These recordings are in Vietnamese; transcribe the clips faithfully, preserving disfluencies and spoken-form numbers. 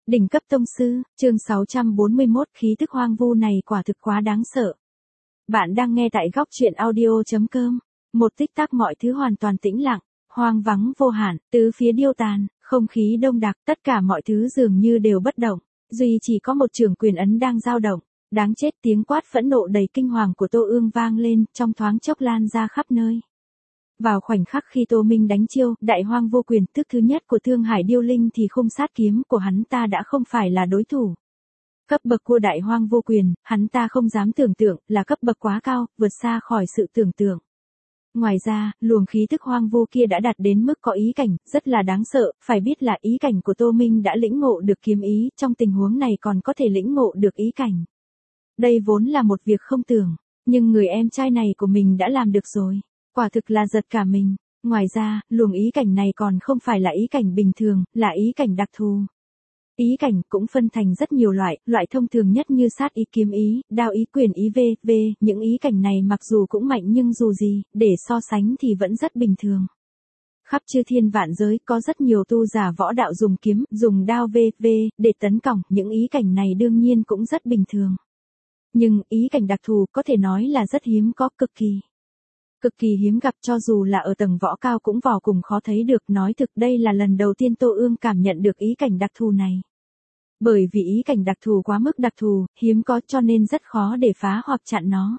Đỉnh cấp tông sư, chương sáu trăm bốn mươi mốt, khí tức hoang vu này quả thực quá đáng sợ. Bạn đang nghe tại góc truyện audio.com. Một tích tắc mọi thứ hoàn toàn tĩnh lặng, hoang vắng vô hạn, tứ phía điêu tàn, không khí đông đặc, tất cả mọi thứ dường như đều bất động, duy chỉ có một trường quyền ấn đang dao động. Đáng chết, tiếng quát phẫn nộ đầy kinh hoàng của Tô Ương vang lên, trong thoáng chốc lan ra khắp nơi. Vào khoảnh khắc khi Tô Minh đánh chiêu, đại hoang vô quyền, thức thứ nhất của Thương Hải Điêu Linh thì khung sát kiếm của hắn ta đã không phải là đối thủ. Cấp bậc của đại hoang vô quyền, hắn ta không dám tưởng tượng, là cấp bậc quá cao, vượt xa khỏi sự tưởng tượng. Ngoài ra, luồng khí tức hoang vu kia đã đạt đến mức có ý cảnh, rất là đáng sợ, phải biết là ý cảnh của Tô Minh đã lĩnh ngộ được kiếm ý, trong tình huống này còn có thể lĩnh ngộ được ý cảnh. Đây vốn là một việc không tưởng, nhưng người em trai này của mình đã làm được rồi. Quả thực là giật cả mình. Ngoài ra, luồng ý cảnh này còn không phải là ý cảnh bình thường, là ý cảnh đặc thù. Ý cảnh cũng phân thành rất nhiều loại, loại thông thường nhất như sát ý, kiếm ý, đao ý, quyền ý vân vân. Những ý cảnh này mặc dù cũng mạnh nhưng dù gì, để so sánh thì vẫn rất bình thường. Khắp chư thiên vạn giới có rất nhiều tu giả võ đạo dùng kiếm, dùng đao vân vân để tấn công, những ý cảnh này đương nhiên cũng rất bình thường. Nhưng ý cảnh đặc thù có thể nói là rất hiếm có, cực kỳ. Cực kỳ hiếm gặp, cho dù là ở tầng võ cao cũng vô cùng khó thấy được. Nói thực đây là lần đầu tiên Tô Ương cảm nhận được ý cảnh đặc thù này. Bởi vì ý cảnh đặc thù quá mức đặc thù, hiếm có cho nên rất khó để phá hoặc chặn nó.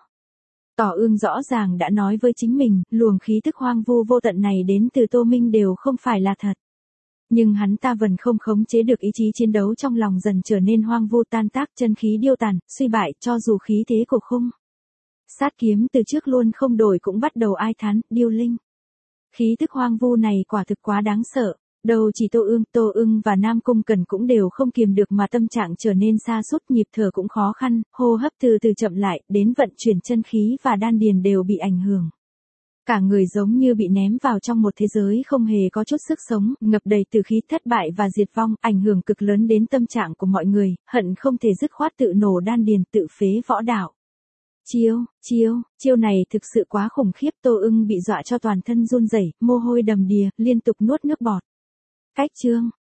Tỏ Ương rõ ràng đã nói với chính mình, luồng khí tức hoang vu vô tận này đến từ Tô Minh đều không phải là thật. Nhưng hắn ta vẫn không khống chế được ý chí chiến đấu trong lòng, dần trở nên hoang vu, tan tác, chân khí điêu tàn, suy bại, cho dù khí thế của khung sát kiếm từ trước luôn không đổi cũng bắt đầu ai thán, Điêu Linh. Khí tức hoang vu này quả thực quá đáng sợ. Đâu chỉ Tô Ương, Tô Ưng và Nam Cung Cẩn cũng đều không kiềm được mà tâm trạng trở nên sa sút, nhịp thở cũng khó khăn, hô hấp từ từ chậm lại, đến vận chuyển chân khí và đan điền đều bị ảnh hưởng. Cả người giống như bị ném vào trong một thế giới không hề có chút sức sống, ngập đầy từ khí thất bại và diệt vong, ảnh hưởng cực lớn đến tâm trạng của mọi người, hận không thể dứt khoát tự nổ đan điền, tự phế võ đạo. Chiêu, chiêu, chiêu này thực sự quá khủng khiếp, Tô Ưng bị dọa cho toàn thân run rẩy, mồ hôi đầm đìa, liên tục nuốt nước bọt. Cách chương,